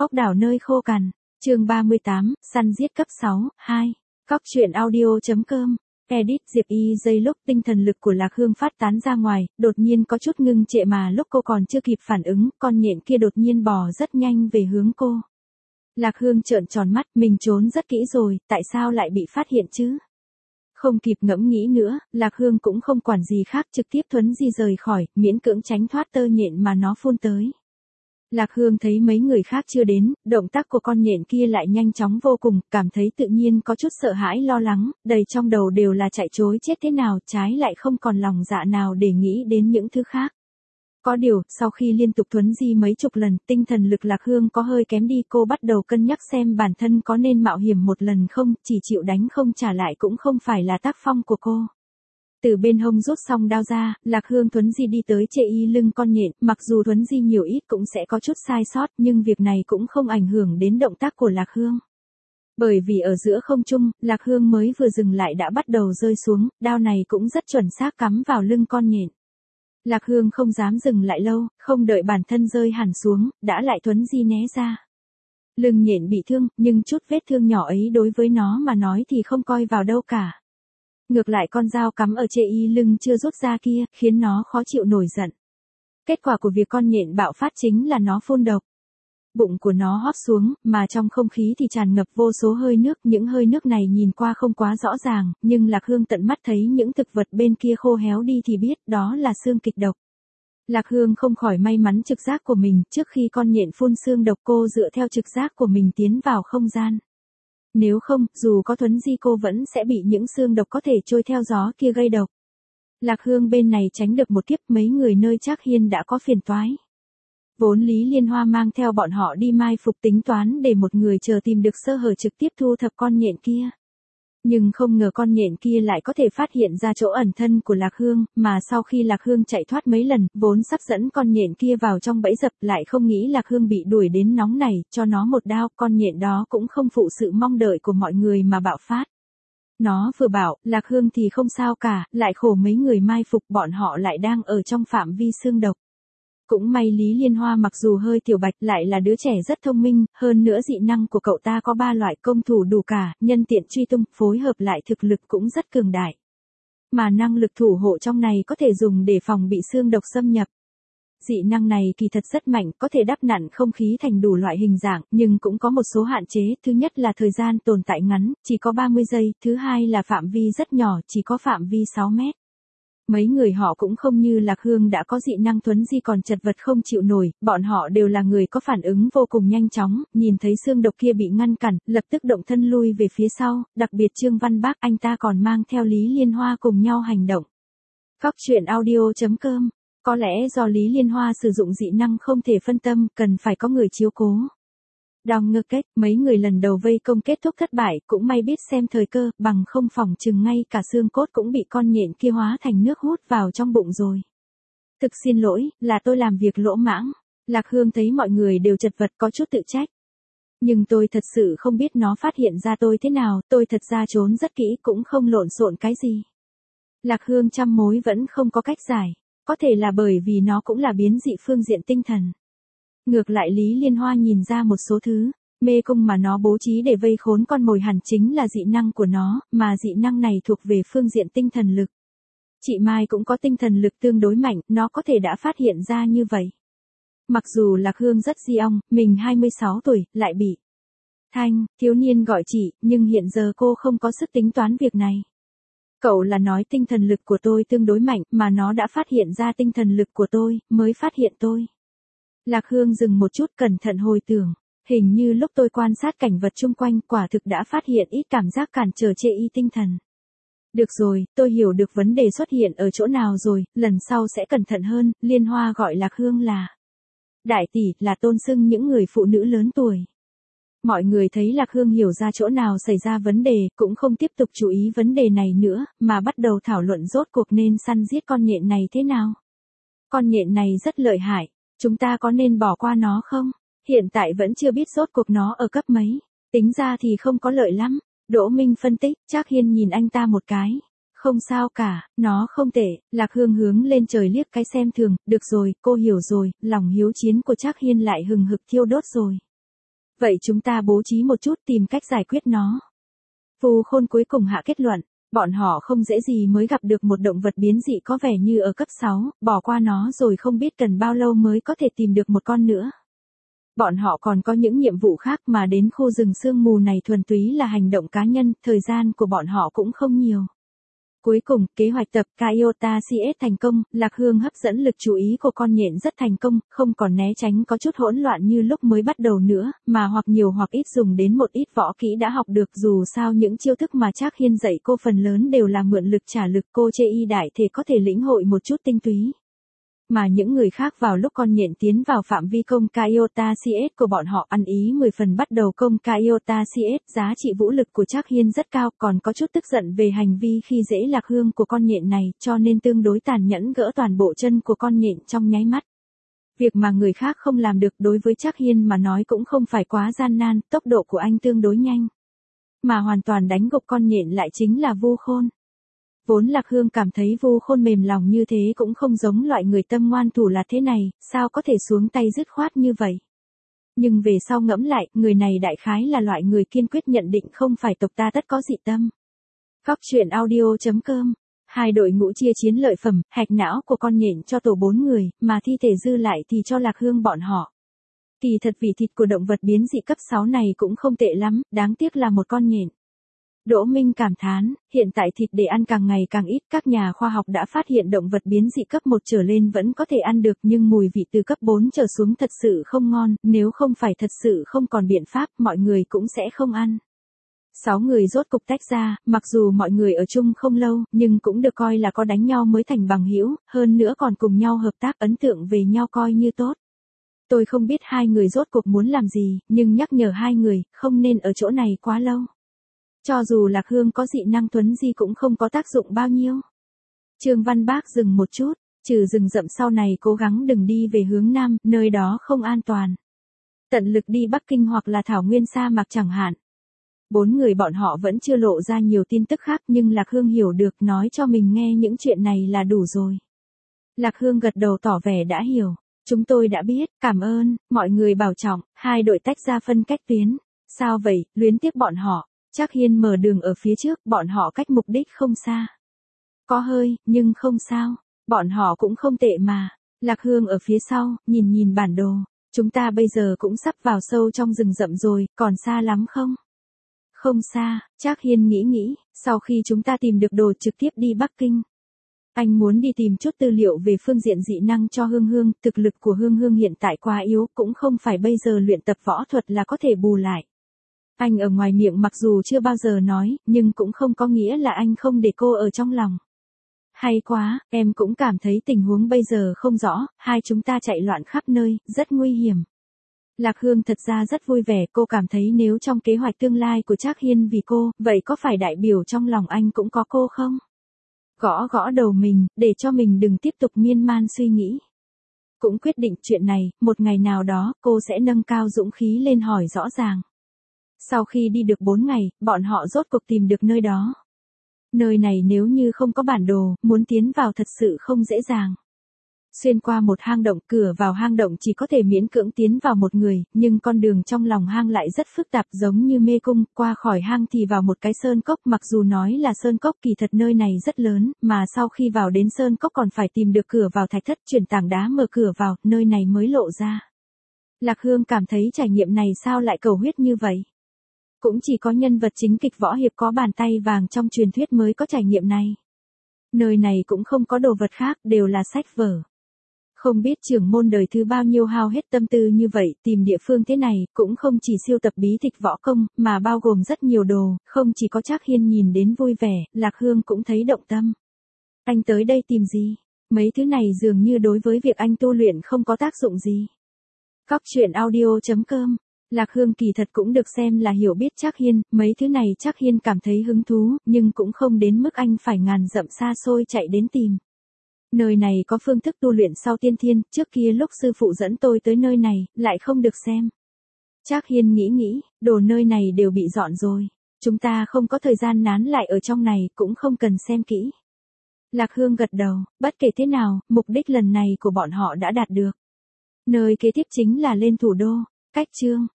Ốc đảo nơi khô cằn, chương 38, săn giết cấp 6, 2. Cóc truyện audio.com. Edit Diệp Y giây lúc tinh thần lực của Lạc Hương phát tán ra ngoài, đột nhiên có chút ngưng trệ mà lúc cô còn chưa kịp phản ứng, con nhện kia đột nhiên bò rất nhanh về hướng cô. Lạc Hương trợn tròn mắt, mình trốn rất kỹ rồi, tại sao lại bị phát hiện chứ? Không kịp ngẫm nghĩ nữa, Lạc Hương cũng không quản gì khác, trực tiếp thuấn di rời khỏi, miễn cưỡng tránh thoát tơ nhện mà nó phun tới. Lạc Hương thấy mấy người khác chưa đến, động tác của con nhện kia lại nhanh chóng vô cùng, cảm thấy tự nhiên có chút sợ hãi lo lắng, đầy trong đầu đều là chạy trối chết thế nào, trái lại không còn lòng dạ nào để nghĩ đến những thứ khác. Có điều, sau khi liên tục thuấn di mấy chục lần, tinh thần lực Lạc Hương có hơi kém đi, cô bắt đầu cân nhắc xem bản thân có nên mạo hiểm một lần không, chỉ chịu đánh không trả lại cũng không phải là tác phong của cô. Từ bên hông rút xong đao ra, Lạc Hương thuấn di đi tới chệ y lưng con nhện, mặc dù thuấn di nhiều ít cũng sẽ có chút sai sót, nhưng việc này cũng không ảnh hưởng đến động tác của Lạc Hương. Bởi vì ở giữa không trung, Lạc Hương mới vừa dừng lại đã bắt đầu rơi xuống, đao này cũng rất chuẩn xác cắm vào lưng con nhện. Lạc Hương không dám dừng lại lâu, không đợi bản thân rơi hẳn xuống, đã lại thuấn di né ra. Lưng nhện bị thương, nhưng chút vết thương nhỏ ấy đối với nó mà nói thì không coi vào đâu cả. Ngược lại con dao cắm ở chệ y lưng chưa rút ra kia, khiến nó khó chịu nổi giận. Kết quả của việc con nhện bạo phát chính là nó phun độc. Bụng của nó hóp xuống, mà trong không khí thì tràn ngập vô số hơi nước, những hơi nước này nhìn qua không quá rõ ràng, nhưng Lạc Hương tận mắt thấy những thực vật bên kia khô héo đi thì biết đó là xương kịch độc. Lạc Hương không khỏi may mắn trực giác của mình, trước khi con nhện phun xương độc cô dựa theo trực giác của mình tiến vào không gian. Nếu không, dù có thuấn di cô vẫn sẽ bị những xương độc có thể trôi theo gió kia gây độc. Lạc Hương bên này tránh được một kiếp, mấy người nơi Trác Hiên đã có phiền toái. Vốn Lý Liên Hoa mang theo bọn họ đi mai phục tính toán để một người chờ tìm được sơ hở trực tiếp thu thập con nhện kia. Nhưng không ngờ con nhện kia lại có thể phát hiện ra chỗ ẩn thân của Lạc Hương, mà sau khi Lạc Hương chạy thoát mấy lần, vốn sắp dẫn con nhện kia vào trong bẫy dập, lại không nghĩ Lạc Hương bị đuổi đến nóng này, cho nó một đao, con nhện đó cũng không phụ sự mong đợi của mọi người mà bạo phát. Nó vừa bảo, Lạc Hương thì không sao cả, lại khổ mấy người mai phục, bọn họ lại đang ở trong phạm vi xương độc. Cũng may Lý Liên Hoa mặc dù hơi tiểu bạch lại là đứa trẻ rất thông minh, hơn nữa dị năng của cậu ta có 3 loại công thủ đủ cả, nhân tiện truy tung, phối hợp lại thực lực cũng rất cường đại. Mà năng lực thủ hộ trong này có thể dùng để phòng bị xương độc xâm nhập. Dị năng này kỳ thật rất mạnh, có thể đắp nặn không khí thành đủ loại hình dạng, nhưng cũng có một số hạn chế, thứ nhất là thời gian tồn tại ngắn, chỉ có 30 giây, thứ hai là phạm vi rất nhỏ, chỉ có phạm vi 6 mét. Mấy người họ cũng không như Lạc Hương đã có dị năng thuấn di còn chật vật không chịu nổi, bọn họ đều là người có phản ứng vô cùng nhanh chóng, nhìn thấy xương độc kia bị ngăn cản, lập tức động thân lui về phía sau, đặc biệt Trương Văn Bác anh ta còn mang theo Lý Liên Hoa cùng nhau hành động. Cóc truyện audio.com. Có lẽ do Lý Liên Hoa sử dụng dị năng không thể phân tâm, cần phải có người chiếu cố. Đong ngơ kết, mấy người lần đầu vây công kết thúc thất bại, cũng may biết xem thời cơ, bằng không phòng chừng ngay cả xương cốt cũng bị con nhện kia hóa thành nước hút vào trong bụng rồi. Thực xin lỗi, là tôi làm việc lỗ mãng. Lạc Hương thấy mọi người đều chật vật có chút tự trách. Nhưng tôi thật sự không biết nó phát hiện ra tôi thế nào, tôi thật ra trốn rất kỹ cũng không lộn xộn cái gì. Lạc Hương trăm mối vẫn không có cách giải, có thể là bởi vì nó cũng là biến dị phương diện tinh thần. Ngược lại Lý Liên Hoa nhìn ra một số thứ, mê cung mà nó bố trí để vây khốn con mồi hẳn chính là dị năng của nó, mà dị năng này thuộc về phương diện tinh thần lực. Chị Mai cũng có tinh thần lực tương đối mạnh, nó có thể đã phát hiện ra như vậy. Mặc dù Lạc Hương rất di ong, mình 26 tuổi, lại bị Thanh, thiếu niên gọi chị, nhưng hiện giờ cô không có sức tính toán việc này. Cậu là nói tinh thần lực của tôi tương đối mạnh, mà nó đã phát hiện ra tinh thần lực của tôi, mới phát hiện tôi. Lạc Hương dừng một chút cẩn thận hồi tưởng, hình như lúc tôi quan sát cảnh vật chung quanh quả thực đã phát hiện ít cảm giác cản trở chệ y tinh thần. Được rồi, tôi hiểu được vấn đề xuất hiện ở chỗ nào rồi, lần sau sẽ cẩn thận hơn. Liên Hoa gọi Lạc Hương là đại tỷ, là tôn xưng những người phụ nữ lớn tuổi. Mọi người thấy Lạc Hương hiểu ra chỗ nào xảy ra vấn đề, cũng không tiếp tục chú ý vấn đề này nữa, mà bắt đầu thảo luận rốt cuộc nên săn giết con nhện này thế nào. Con nhện này rất lợi hại. Chúng ta có nên bỏ qua nó không? Hiện tại vẫn chưa biết rốt cuộc nó ở cấp mấy. Tính ra thì không có lợi lắm. Đỗ Minh phân tích, Trác Hiên nhìn anh ta một cái. Không sao cả, nó không tệ. Lạc Hương hướng lên trời liếc cái xem thường. Được rồi, cô hiểu rồi, lòng hiếu chiến của Trác Hiên lại hừng hực thiêu đốt rồi. Vậy chúng ta bố trí một chút tìm cách giải quyết nó. Vu Khôn cuối cùng hạ kết luận, bọn họ không dễ gì mới gặp được một động vật biến dị có vẻ như ở cấp 6, bỏ qua nó rồi không biết cần bao lâu mới có thể tìm được một con nữa. Bọn họ còn có những nhiệm vụ khác mà đến khu rừng sương mù này thuần túy là hành động cá nhân, thời gian của bọn họ cũng không nhiều. Cuối cùng, kế hoạch tập Kaiota CS thành công, Lạc Hương hấp dẫn lực chú ý của con nhện rất thành công, không còn né tránh có chút hỗn loạn như lúc mới bắt đầu nữa, mà hoặc nhiều hoặc ít dùng đến một ít võ kỹ đã học được, dù sao những chiêu thức mà Trác Hiên dạy cô phần lớn đều là mượn lực trả lực, cô chê y đại thể có thể lĩnh hội một chút tinh túy. Mà những người khác vào lúc con nhện tiến vào phạm vi công Kaiota CS của bọn họ ăn ý 10 phần bắt đầu công Kaiota CS, giá trị vũ lực của Trác Hiên rất cao, còn có chút tức giận về hành vi khi dễ Lạc Hương của con nhện này, cho nên tương đối tàn nhẫn gỡ toàn bộ chân của con nhện trong nháy mắt. Việc mà người khác không làm được đối với Trác Hiên mà nói cũng không phải quá gian nan, tốc độ của anh tương đối nhanh. Mà hoàn toàn đánh gục con nhện lại chính là Vu Khôn. Vốn Lạc Hương cảm thấy Vu Khôn mềm lòng như thế cũng không giống loại người tâm ngoan thủ lạt thế này, sao có thể xuống tay dứt khoát như vậy. Nhưng về sau ngẫm lại, người này đại khái là loại người kiên quyết nhận định không phải tộc ta tất có dị tâm. Góc truyện audio.com. Hai đội ngũ chia chiến lợi phẩm, hạch não của con nhện cho tổ 4 người, mà thi thể dư lại thì cho Lạc Hương bọn họ. Kỳ thật vị thịt của động vật biến dị cấp 6 này cũng không tệ lắm, đáng tiếc là một con nhện. Đỗ Minh cảm thán, hiện tại thịt để ăn càng ngày càng ít, các nhà khoa học đã phát hiện động vật biến dị cấp 1 trở lên vẫn có thể ăn được nhưng mùi vị từ cấp 4 trở xuống thật sự không ngon, nếu không phải thật sự không còn biện pháp mọi người cũng sẽ không ăn. 6 người rốt cục tách ra, mặc dù mọi người ở chung không lâu, nhưng cũng được coi là có đánh nhau mới thành bằng hữu, hơn nữa còn cùng nhau hợp tác, ấn tượng về nhau coi như tốt. Tôi không biết hai người rốt cuộc muốn làm gì, nhưng nhắc nhở hai người, không nên ở chỗ này quá lâu. Cho dù Lạc Hương có dị năng thuấn di cũng không có tác dụng bao nhiêu. Trương Văn Bác dừng một chút, trừ rừng rậm sau này cố gắng đừng đi về hướng Nam, nơi đó không an toàn. Tận lực đi Bắc Kinh hoặc là Thảo Nguyên sa mạc chẳng hạn. 4 người bọn họ vẫn chưa lộ ra nhiều tin tức khác nhưng Lạc Hương hiểu được, nói cho mình nghe những chuyện này là đủ rồi. Lạc Hương gật đầu tỏ vẻ đã hiểu. Chúng tôi đã biết, cảm ơn, mọi người bảo trọng, hai đội tách ra phân cách tuyến. Sao vậy, luyến tiếc bọn họ. Trác Hiên mở đường ở phía trước, bọn họ cách mục đích không xa. Có hơi, nhưng không sao, bọn họ cũng không tệ mà. Lạc Hương ở phía sau, nhìn bản đồ. Chúng ta bây giờ cũng sắp vào sâu trong rừng rậm rồi, còn xa lắm không? Không xa, Trác Hiên nghĩ, sau khi chúng ta tìm được đồ trực tiếp đi Bắc Kinh. Anh muốn đi tìm chút tư liệu về phương diện dị năng cho Hương Hương, thực lực của Hương Hương hiện tại quá yếu, cũng không phải bây giờ luyện tập võ thuật là có thể bù lại. Anh ở ngoài miệng mặc dù chưa bao giờ nói, nhưng cũng không có nghĩa là anh không để cô ở trong lòng. Hay quá, em cũng cảm thấy tình huống bây giờ không rõ, hai chúng ta chạy loạn khắp nơi, rất nguy hiểm. Lạc Hương thật ra rất vui vẻ, cô cảm thấy nếu trong kế hoạch tương lai của Trác Hiên vì cô, vậy có phải đại biểu trong lòng anh cũng có cô không? Gõ đầu mình, để cho mình đừng tiếp tục miên man suy nghĩ. Cũng quyết định chuyện này, một ngày nào đó, cô sẽ nâng cao dũng khí lên hỏi rõ ràng. Sau khi đi được 4 ngày, bọn họ rốt cuộc tìm được nơi đó. Nơi này nếu như không có bản đồ, muốn tiến vào thật sự không dễ dàng. Xuyên qua một hang động, cửa vào hang động chỉ có thể miễn cưỡng tiến vào một người, nhưng con đường trong lòng hang lại rất phức tạp giống như mê cung, qua khỏi hang thì vào một cái sơn cốc, mặc dù nói là sơn cốc kỳ thật nơi này rất lớn, mà sau khi vào đến sơn cốc còn phải tìm được cửa vào thạch thất, chuyển tảng đá mở cửa vào, nơi này mới lộ ra. Lạc Hương cảm thấy trải nghiệm này sao lại cầu huyết như vậy. Cũng chỉ có nhân vật chính kịch võ hiệp có bàn tay vàng trong truyền thuyết mới có trải nghiệm này. Nơi này cũng không có đồ vật khác, đều là sách vở. Không biết trưởng môn đời thứ bao nhiêu hao hết tâm tư như vậy, tìm địa phương thế này, cũng không chỉ siêu tập bí tịch võ công, mà bao gồm rất nhiều đồ, không chỉ có Trác Hiên nhìn đến vui vẻ, Lạc Hương cũng thấy động tâm. Anh tới đây tìm gì? Mấy thứ này dường như đối với việc anh tu luyện không có tác dụng gì. Góc truyện audio.com. Lạc Hương kỳ thật cũng được xem là hiểu biết Trác Hiên, mấy thứ này Trác Hiên cảm thấy hứng thú, nhưng cũng không đến mức anh phải ngàn dặm xa xôi chạy đến tìm. Nơi này có phương thức tu luyện sau tiên thiên, trước kia lúc sư phụ dẫn tôi tới nơi này, lại không được xem. Trác Hiên nghĩ, đồ nơi này đều bị dọn rồi. Chúng ta không có thời gian nán lại ở trong này, cũng không cần xem kỹ. Lạc Hương gật đầu, bất kể thế nào, mục đích lần này của bọn họ đã đạt được. Nơi kế tiếp chính là lên thủ đô. Cách chương